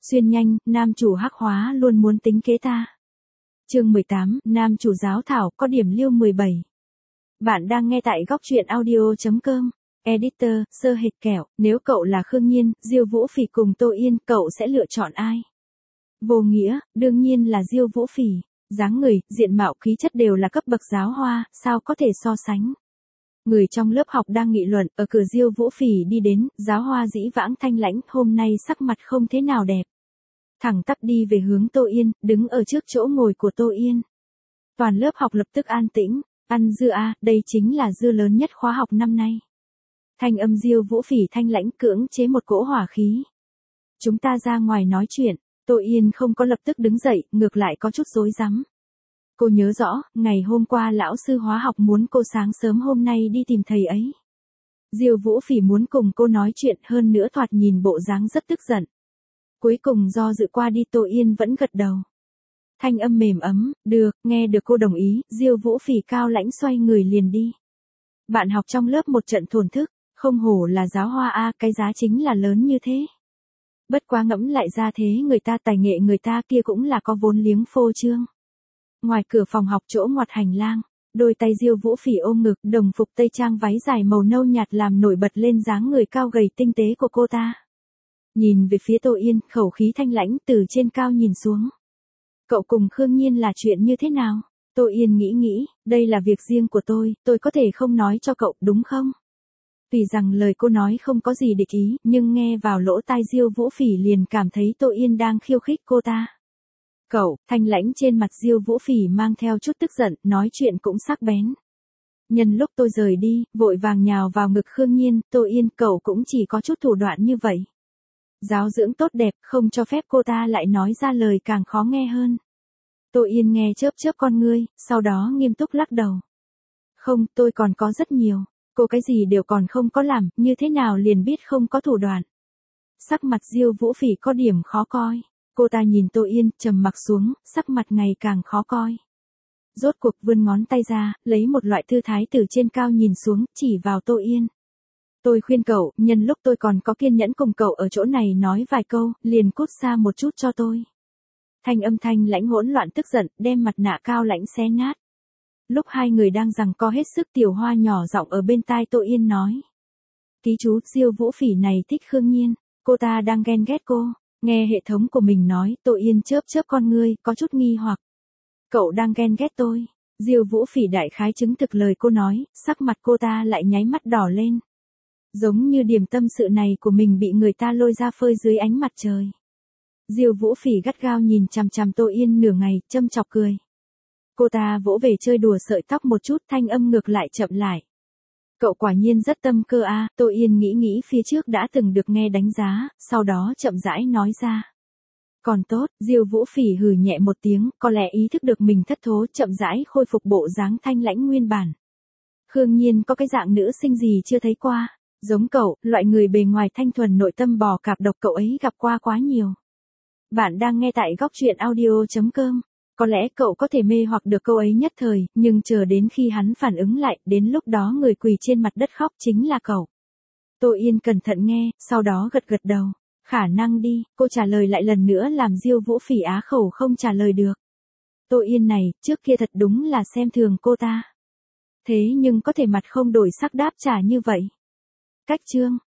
Xuyên nhanh, nam chủ hắc hóa luôn muốn tính kế ta. Chương 18, nam chủ giáo thảo có điểm lưu 17. Bạn đang nghe tại góc truyện audio.com. Editor, sơ hệt kẹo, nếu cậu là Khương Nhiên, Diêu Vũ Phỉ cùng Tô Yên, cậu sẽ lựa chọn ai? Vô nghĩa, đương nhiên là Diêu Vũ Phỉ. Dáng người, diện mạo khí chất đều là cấp bậc giáo hoa, sao có thể so sánh? Người trong lớp học đang nghị luận, ở cửa Diêu Vũ Phỉ đi đến, giáo hoa dĩ vãng thanh lãnh, hôm nay sắc mặt không thế nào đẹp. Thẳng tắp đi về hướng Tô Yên, đứng ở trước chỗ ngồi của Tô Yên. Toàn lớp học lập tức an tĩnh, ăn dưa à, đây chính là dưa lớn nhất khóa học năm nay. Thanh âm Diêu Vũ Phỉ thanh lãnh cưỡng chế một cỗ hỏa khí. Chúng ta ra ngoài nói chuyện, Tô Yên không có lập tức đứng dậy, ngược lại có chút rối rắm. Cô nhớ rõ, ngày hôm qua lão sư hóa học muốn cô sáng sớm hôm nay đi tìm thầy ấy. Diêu Vũ Phỉ muốn cùng cô nói chuyện, hơn nữa thoạt nhìn bộ dáng rất tức giận. Cuối cùng do dự qua đi, Tô Yên vẫn gật đầu. Thanh âm mềm ấm, được, nghe được cô đồng ý, Diêu Vũ Phỉ cao lãnh xoay người liền đi. Bạn học trong lớp một trận thổn thức, không hổ là giáo hoa a, cái giá chính là lớn như thế. Bất quá ngẫm lại ra thế người ta, tài nghệ người ta kia cũng là có vốn liếng phô trương. Ngoài cửa phòng học chỗ ngoặt hành lang, đôi tay Diêu Vũ Phỉ ôm ngực, đồng phục tây trang váy dài màu nâu nhạt làm nổi bật lên dáng người cao gầy tinh tế của cô ta. Nhìn về phía Tô Yên, khẩu khí thanh lãnh từ trên cao nhìn xuống. Cậu cùng Khương Nhiên là chuyện như thế nào? Tô Yên nghĩ, đây là việc riêng của tôi có thể không nói cho cậu, đúng không? Tuy rằng lời cô nói không có gì địch ý, nhưng nghe vào lỗ tai Diêu Vũ Phỉ liền cảm thấy Tô Yên đang khiêu khích cô ta. Cậu, thanh lãnh trên mặt Diêu Vũ Phỉ mang theo chút tức giận, nói chuyện cũng sắc bén. Nhân lúc tôi rời đi, vội vàng nhào vào ngực Khương Nhiên, Tô Yên, cậu cũng chỉ có chút thủ đoạn như vậy. Giáo dưỡng tốt đẹp, không cho phép cô ta lại nói ra lời càng khó nghe hơn. Tô Yên nghe chớp con ngươi, sau đó nghiêm túc lắc đầu. Không, tôi còn có rất nhiều. Cô cái gì đều còn không có làm, như thế nào liền biết không có thủ đoạn. Sắc mặt Diêu Vũ Phỉ có điểm khó coi. Cô ta nhìn Tô Yên, trầm mặc xuống, sắc mặt ngày càng khó coi. Rốt cuộc vươn ngón tay ra, lấy một loại tư thái từ trên cao nhìn xuống, chỉ vào Tô Yên. Tôi khuyên cậu, nhân lúc tôi còn có kiên nhẫn cùng cậu ở chỗ này nói vài câu, liền cút xa một chút cho tôi. Thanh âm thanh lãnh hỗn loạn tức giận, đem mặt nạ cao lãnh xé nát. Lúc hai người đang giằng co hết sức, Tiểu Hoa nhỏ giọng ở bên tai Tô Yên nói. Ký chú, Diêu Vũ Phỉ này thích Khương Nhiên, cô ta đang ghen ghét cô. Nghe hệ thống của mình nói, Tô Yên chớp con ngươi, có chút nghi hoặc. Cậu đang ghen ghét tôi. Diêu Vũ Phỉ đại khái chứng thực lời cô nói, sắc mặt cô ta lại nháy mắt đỏ lên. Giống như điểm tâm sự này của mình bị người ta lôi ra phơi dưới ánh mặt trời. Diêu Vũ Phỉ gắt gao nhìn chằm chằm Tô Yên nửa ngày, châm chọc cười. Cô ta vỗ về chơi đùa sợi tóc một chút, thanh âm ngược lại chậm lại. Cậu quả nhiên rất tâm cơ a. Tô Yên nghĩ phía trước đã từng được nghe đánh giá, sau đó chậm rãi nói ra. Còn tốt, Diêu Vũ Phỉ hừ nhẹ một tiếng, có lẽ ý thức được mình thất thố, chậm rãi khôi phục bộ dáng thanh lãnh nguyên bản. Khương Nhiên có cái dạng nữ sinh gì chưa thấy qua, giống cậu, loại người bề ngoài thanh thuần nội tâm bò cạp độc cậu ấy gặp qua quá nhiều. Bạn đang nghe tại góc truyện audio.com. Có lẽ cậu có thể mê hoặc được câu ấy nhất thời, nhưng chờ đến khi hắn phản ứng lại, đến lúc đó người quỳ trên mặt đất khóc chính là cậu. Tô Yên cẩn thận nghe, sau đó gật đầu. Khả năng đi, cô trả lời lại lần nữa làm Diêu Vũ Phỉ á khẩu không trả lời được. Tô Yên này, trước kia thật đúng là xem thường cô ta. Thế nhưng có thể mặt không đổi sắc đáp trả như vậy. Cách chương.